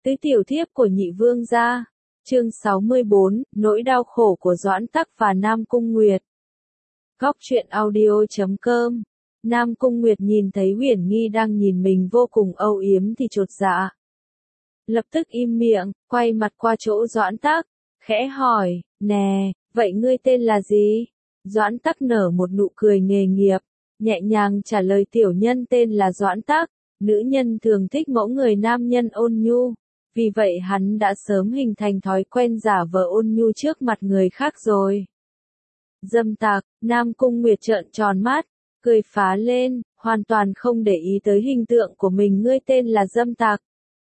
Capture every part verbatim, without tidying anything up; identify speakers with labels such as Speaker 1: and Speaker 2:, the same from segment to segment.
Speaker 1: Tứ tiểu thiếp của nhị vương gia. Chương sáu mươi bốn, nỗi đau khổ của Doãn Tắc và Nam Cung Nguyệt. Góc truyện audio chấm com. Nam Cung Nguyệt nhìn thấy Huyền Nghi đang nhìn mình vô cùng âu yếm thì chột dạ. Lập tức im miệng, quay mặt qua chỗ Doãn Tắc, khẽ hỏi, nè, vậy ngươi tên là gì? Doãn Tắc nở một nụ cười nghề nghiệp, nhẹ nhàng trả lời tiểu nhân tên là Doãn Tắc, nữ nhân thường thích mẫu người nam nhân ôn nhu. Vì vậy hắn đã sớm hình thành thói quen giả vờ ôn nhu trước mặt người khác rồi. Dâm tặc, Nam Cung Nguyệt trợn tròn mắt, cười phá lên, hoàn toàn không để ý tới hình tượng của mình, ngươi tên là dâm tặc.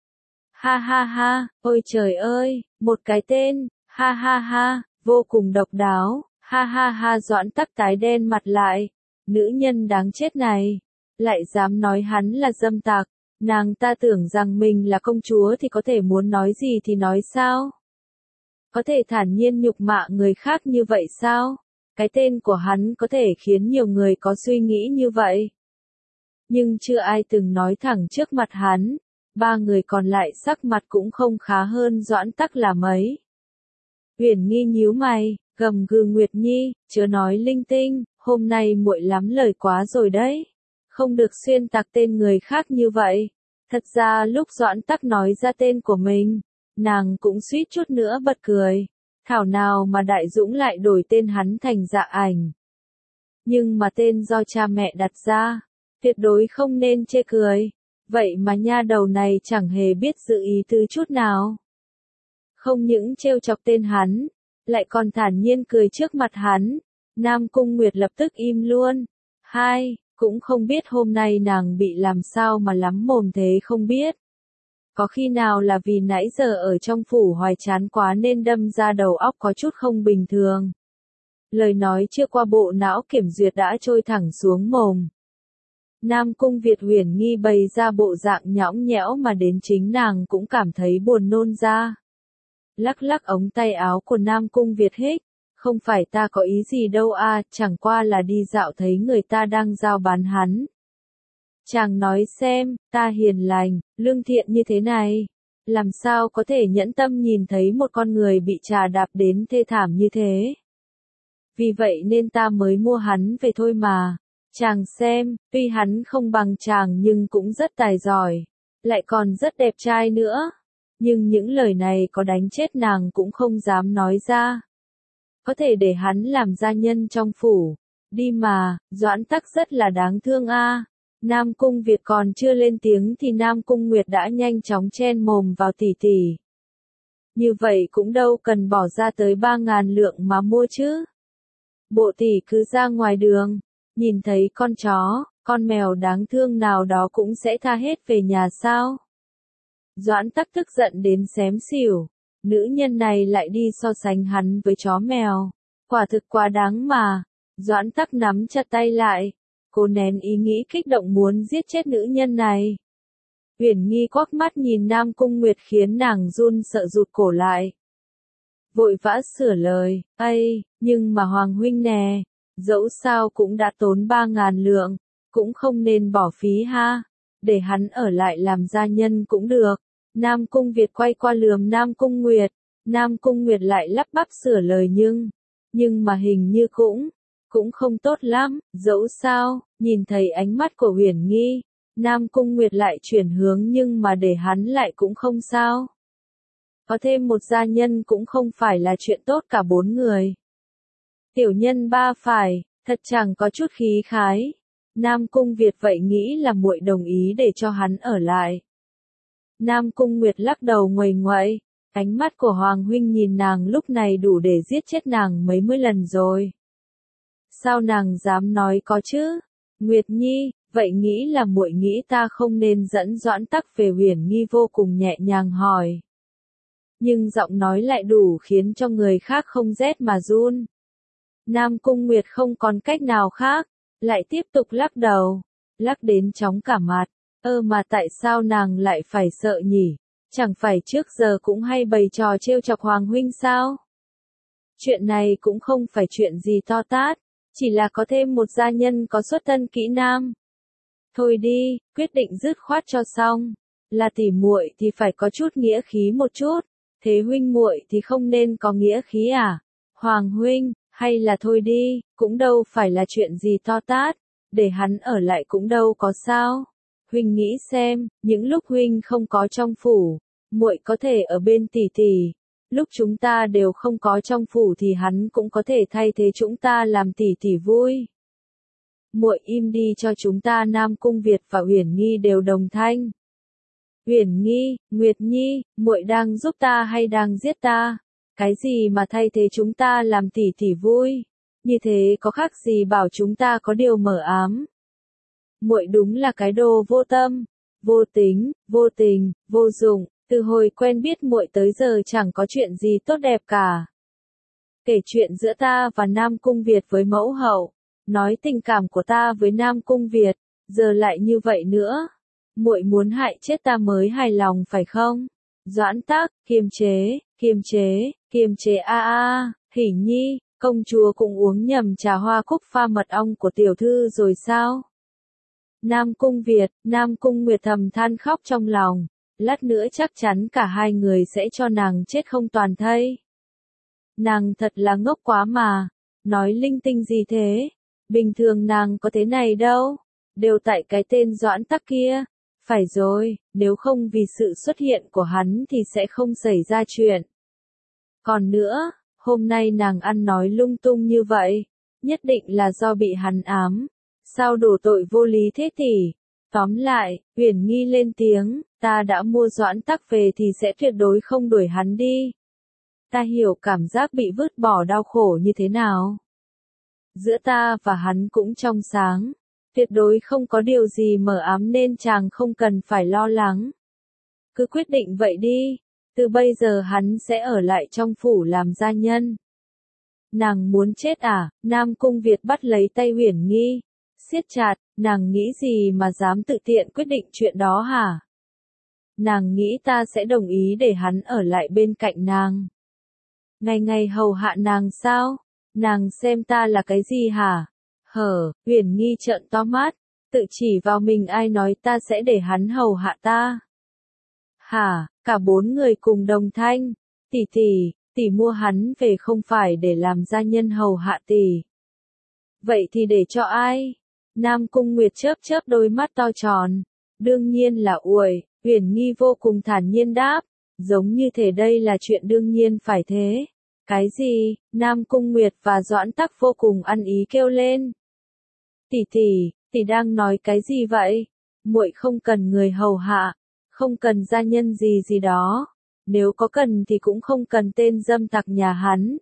Speaker 1: Ha ha ha, ôi trời ơi, một cái tên, ha ha ha, vô cùng độc đáo, ha ha ha. Doãn Tắc tái đen mặt lại, nữ nhân đáng chết này, lại dám nói hắn là dâm tặc. Nàng ta tưởng rằng mình là công chúa thì có thể muốn nói gì thì nói sao? Có thể thản nhiên nhục mạ người khác như vậy sao? Cái tên của hắn có thể khiến nhiều người có suy nghĩ như vậy. Nhưng chưa ai từng nói thẳng trước mặt hắn, ba người còn lại sắc mặt cũng không khá hơn Doãn Tắc là mấy. Huyền Nghi nhíu mày, gầm gừ Nguyệt Nhi, chớ nói linh tinh, hôm nay muội lắm lời quá rồi đấy. Không được xuyên tạc tên người khác như vậy. Thật ra lúc Doãn Tắc nói ra tên của mình, nàng cũng suýt chút nữa bật cười. Thảo nào mà Đại Dũng lại đổi tên hắn thành Dạ Ảnh. Nhưng mà tên do cha mẹ đặt ra, tuyệt đối không nên chê cười. Vậy mà nha đầu này chẳng hề biết dự ý tứ chút nào. Không những trêu chọc tên hắn, lại còn thản nhiên cười trước mặt hắn. Nam Cung Nguyệt lập tức im luôn. Hai, cũng không biết hôm nay nàng bị làm sao mà lắm mồm thế không biết. Có khi nào là vì nãy giờ ở trong phủ hoài chán quá nên đâm ra đầu óc có chút không bình thường. Lời nói chưa qua bộ não kiểm duyệt đã trôi thẳng xuống mồm. Nam Cung Việt Huyền Nghi bày ra bộ dạng nhõng nhẽo mà đến chính nàng cũng cảm thấy buồn nôn ra. Lắc lắc ống tay áo của Nam Cung Việt hích. Không phải ta có ý gì đâu à, chẳng qua là đi dạo thấy người ta đang giao bán hắn. Chàng nói xem, ta hiền lành, lương thiện như thế này, làm sao có thể nhẫn tâm nhìn thấy một con người bị trà đạp đến thê thảm như thế. Vì vậy nên ta mới mua hắn về thôi mà. Chàng xem, tuy hắn không bằng chàng nhưng cũng rất tài giỏi, lại còn rất đẹp trai nữa. Nhưng những lời này có đánh chết nàng cũng không dám nói ra. Có thể để hắn làm gia nhân trong phủ. Đi mà, Doãn Tắc rất là đáng thương a. À. Nam Cung Việt còn chưa lên tiếng thì Nam Cung Nguyệt đã nhanh chóng chen mồm vào tỷ tỷ. Như vậy cũng đâu cần bỏ ra tới ba ngàn lượng mà mua chứ. Bộ tỷ cứ ra ngoài đường, nhìn thấy con chó, con mèo đáng thương nào đó cũng sẽ tha hết về nhà sao. Doãn Tắc tức giận đến xém xỉu. Nữ nhân này lại đi so sánh hắn với chó mèo. Quả thực quá đáng mà. Doãn Tắc nắm chặt tay lại. Cô nén ý nghĩ kích động muốn giết chết nữ nhân này. Huyền Nghi quắc mắt nhìn Nam Cung Nguyệt khiến nàng run sợ rụt cổ lại. Vội vã sửa lời, ây, nhưng mà Hoàng huynh nè, dẫu sao cũng đã tốn ba ngàn lượng, cũng không nên bỏ phí ha, để hắn ở lại làm gia nhân cũng được. Nam Cung Việt quay qua lườm Nam Cung Nguyệt, Nam Cung Nguyệt lại lắp bắp sửa lời nhưng, nhưng mà hình như cũng, cũng không tốt lắm, dẫu sao, nhìn thấy ánh mắt của Huyền Nghi, Nam Cung Nguyệt lại chuyển hướng nhưng mà để hắn lại cũng không sao. Có thêm một gia nhân cũng không phải là chuyện tốt cả bốn người. Tiểu nhân ba phải, thật chẳng có chút khí khái. Nam Cung Việt vậy nghĩ là muội đồng ý để cho hắn ở lại. Nam Cung Nguyệt lắc đầu nguầy nguậy, ánh mắt của Hoàng huynh nhìn nàng lúc này đủ để giết chết nàng mấy mươi lần rồi. Sao nàng dám nói có chứ? Nguyệt Nhi, vậy nghĩ là muội nghĩ ta không nên dẫn Doãn Tắc về? Huyền Nghi vô cùng nhẹ nhàng hỏi. Nhưng giọng nói lại đủ khiến cho người khác không rét mà run. Nam Cung Nguyệt không còn cách nào khác, lại tiếp tục lắc đầu, lắc đến chóng cả mặt. Ơ mà tại sao nàng lại phải sợ nhỉ? Chẳng phải trước giờ cũng hay bày trò trêu chọc Hoàng huynh sao? Chuyện này cũng không phải chuyện gì to tát, chỉ là có thêm một gia nhân có xuất thân kỹ nam. Thôi đi, quyết định dứt khoát cho xong. Là tỉ muội thì phải có chút nghĩa khí một chút, thế huynh muội thì không nên có nghĩa khí à? Hoàng huynh, hay là thôi đi, cũng đâu phải là chuyện gì to tát, để hắn ở lại cũng đâu có sao. Huynh nghĩ xem, những lúc huynh không có trong phủ, muội có thể ở bên tỷ tỷ, lúc chúng ta đều không có trong phủ thì hắn cũng có thể thay thế chúng ta làm tỷ tỷ vui. Muội im đi cho chúng ta Nam Cung Việt và Uyển Nghi đều đồng thanh. Uyển Nghi, Nguyệt Nhi, muội đang giúp ta hay đang giết ta? Cái gì mà thay thế chúng ta làm tỷ tỷ vui? Như thế có khác gì bảo chúng ta có điều mờ ám? Muội đúng là cái đồ vô tâm, vô tính, vô tình, vô dụng, từ hồi quen biết muội tới giờ chẳng có chuyện gì tốt đẹp cả. Kể chuyện giữa ta và Nam Cung Việt với mẫu hậu, nói tình cảm của ta với Nam Cung Việt, giờ lại như vậy nữa. Muội muốn hại chết ta mới hài lòng phải không? Doãn Tắc, kiềm chế, kiềm chế, kiềm chế a a, Hỉ Nhi, công chúa cũng uống nhầm trà hoa cúc pha mật ong của tiểu thư rồi sao? Nam Cung Việt, Nam Cung Nguyệt thầm than khóc trong lòng, lát nữa chắc chắn cả hai người sẽ cho nàng chết không toàn thây. Nàng thật là ngốc quá mà, nói linh tinh gì thế, bình thường nàng có thế này đâu, đều tại cái tên Doãn Tắc kia. Phải rồi, nếu không vì sự xuất hiện của hắn thì sẽ không xảy ra chuyện. Còn nữa, hôm nay nàng ăn nói lung tung như vậy, nhất định là do bị hắn ám. Sao đổ tội vô lý thế tỷ? Tóm lại, Uyển Nghi lên tiếng, ta đã mua Doãn Tắc về thì sẽ tuyệt đối không đuổi hắn đi. Ta hiểu cảm giác bị vứt bỏ đau khổ như thế nào. Giữa ta và hắn cũng trong sáng. Tuyệt đối không có điều gì mờ ám nên chàng không cần phải lo lắng. Cứ quyết định vậy đi, từ bây giờ hắn sẽ ở lại trong phủ làm gia nhân. Nàng muốn chết à? Nam Cung Việt bắt lấy tay Uyển Nghi, siết chặt, nàng nghĩ gì mà dám tự tiện quyết định chuyện đó hả? Nàng nghĩ ta sẽ đồng ý để hắn ở lại bên cạnh nàng. Ngày ngày hầu hạ nàng sao? Nàng xem ta là cái gì hả? Hở, Uyển Nghi trợn to mắt, tự chỉ vào mình ai nói ta sẽ để hắn hầu hạ ta. Hả, cả bốn người cùng đồng thanh, tỷ tỷ, tỷ mua hắn về không phải để làm gia nhân hầu hạ tỷ. Vậy thì để cho ai? Nam Cung Nguyệt chớp chớp đôi mắt to tròn, đương nhiên là Uổi, Uyển Nghi vô cùng thản nhiên đáp, giống như thể đây là chuyện đương nhiên phải thế. Cái gì? Nam Cung Nguyệt và Doãn Tắc vô cùng ăn ý kêu lên. Tỷ tỷ, tỷ đang nói cái gì vậy? Muội không cần người hầu hạ, không cần gia nhân gì gì đó, nếu có cần thì cũng không cần tên dâm tặc nhà hắn.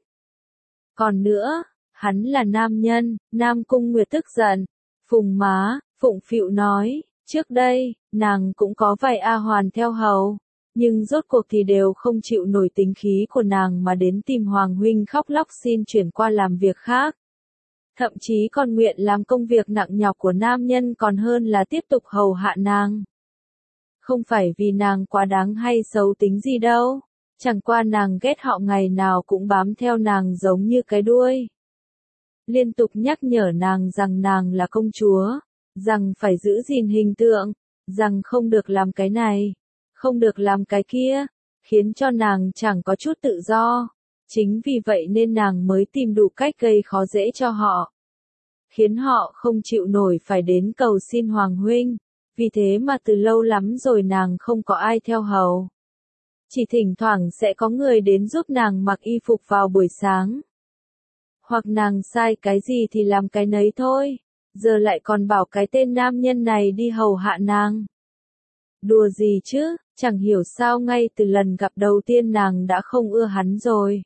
Speaker 1: Còn nữa, hắn là nam nhân, Nam Cung Nguyệt tức giận, phùng má, phụng phịu nói, trước đây, nàng cũng có vài A Hoàn theo hầu, nhưng rốt cuộc thì đều không chịu nổi tính khí của nàng mà đến tìm Hoàng huynh khóc lóc xin chuyển qua làm việc khác. Thậm chí còn nguyện làm công việc nặng nhọc của nam nhân còn hơn là tiếp tục hầu hạ nàng. Không phải vì nàng quá đáng hay xấu tính gì đâu, chẳng qua nàng ghét họ ngày nào cũng bám theo nàng giống như cái đuôi. Liên tục nhắc nhở nàng rằng nàng là công chúa, rằng phải giữ gìn hình tượng, rằng không được làm cái này, không được làm cái kia, khiến cho nàng chẳng có chút tự do. Chính vì vậy nên nàng mới tìm đủ cách gây khó dễ cho họ. Khiến họ không chịu nổi phải đến cầu xin Hoàng huynh. Vì thế mà từ lâu lắm rồi nàng không có ai theo hầu. Chỉ thỉnh thoảng sẽ có người đến giúp nàng mặc y phục vào buổi sáng. Hoặc nàng sai cái gì thì làm cái nấy thôi. Giờ lại còn bảo cái tên nam nhân này đi hầu hạ nàng. Đùa gì chứ, chẳng hiểu sao ngay từ lần gặp đầu tiên nàng đã không ưa hắn rồi.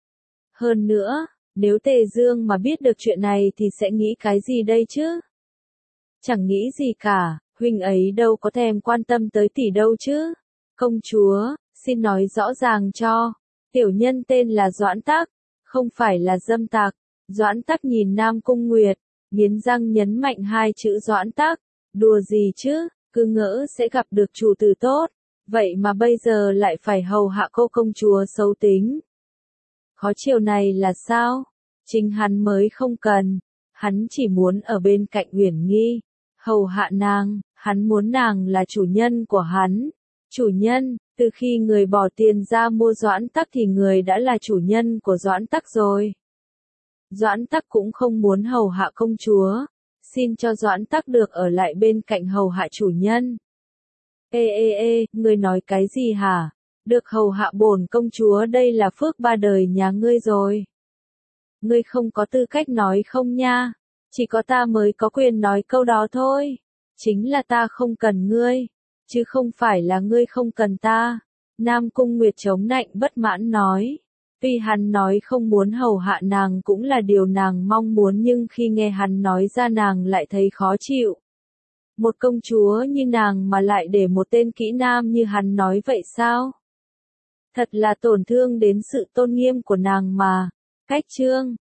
Speaker 1: Hơn nữa, nếu Tề Dương mà biết được chuyện này thì sẽ nghĩ cái gì đây chứ? Chẳng nghĩ gì cả, huynh ấy đâu có thèm quan tâm tới tỷ đâu chứ. Công chúa, xin nói rõ ràng cho, tiểu nhân tên là Doãn Tắc, không phải là dâm tặc. Doãn Tắc nhìn Nam Cung Nguyệt, nghiến răng nhấn mạnh hai chữ Doãn Tắc, đùa gì chứ, cứ ngỡ sẽ gặp được chủ tử tốt, vậy mà bây giờ lại phải hầu hạ cô công chúa xấu tính. Khó chiều này là sao? Chính hắn mới không cần, hắn chỉ muốn ở bên cạnh Uyển Nghi, hầu hạ nàng, hắn muốn nàng là chủ nhân của hắn, Chủ nhân, từ khi người bỏ tiền ra mua Doãn Tắc thì người đã là chủ nhân của Doãn Tắc rồi. Doãn Tắc cũng không muốn hầu hạ công chúa, xin cho Doãn Tắc được ở lại bên cạnh hầu hạ chủ nhân. Ê ê ê, ngươi nói cái gì hả? Được hầu hạ bổn công chúa đây là phước ba đời nhà ngươi rồi. Ngươi không có tư cách nói không nha, chỉ có ta mới có quyền nói câu đó thôi. Chính là ta không cần ngươi, chứ không phải là ngươi không cần ta. Nam Cung Nguyệt chống nạnh bất mãn nói. Tuy hắn nói không muốn hầu hạ nàng cũng là điều nàng mong muốn nhưng khi nghe hắn nói ra nàng lại thấy khó chịu. Một công chúa như nàng mà lại để một tên kỹ nam như hắn nói vậy sao? Thật là tổn thương đến sự tôn nghiêm của nàng mà. Cách chương